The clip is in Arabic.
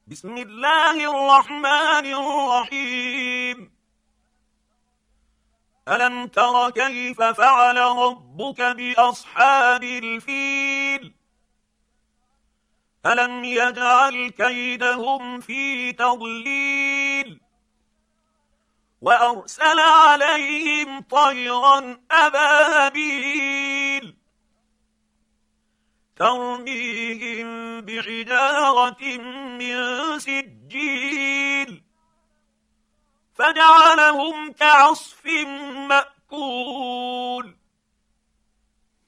بسم الله الرحمن الرحيم. ألم تر كيف فعل ربك بأصحاب الفيل؟ ألم يجعل كيدهم في تضليل وأرسل عليهم طيرا أبابيل ترميهم بحجارة من سجيل فجعلهم كعصف مأكول.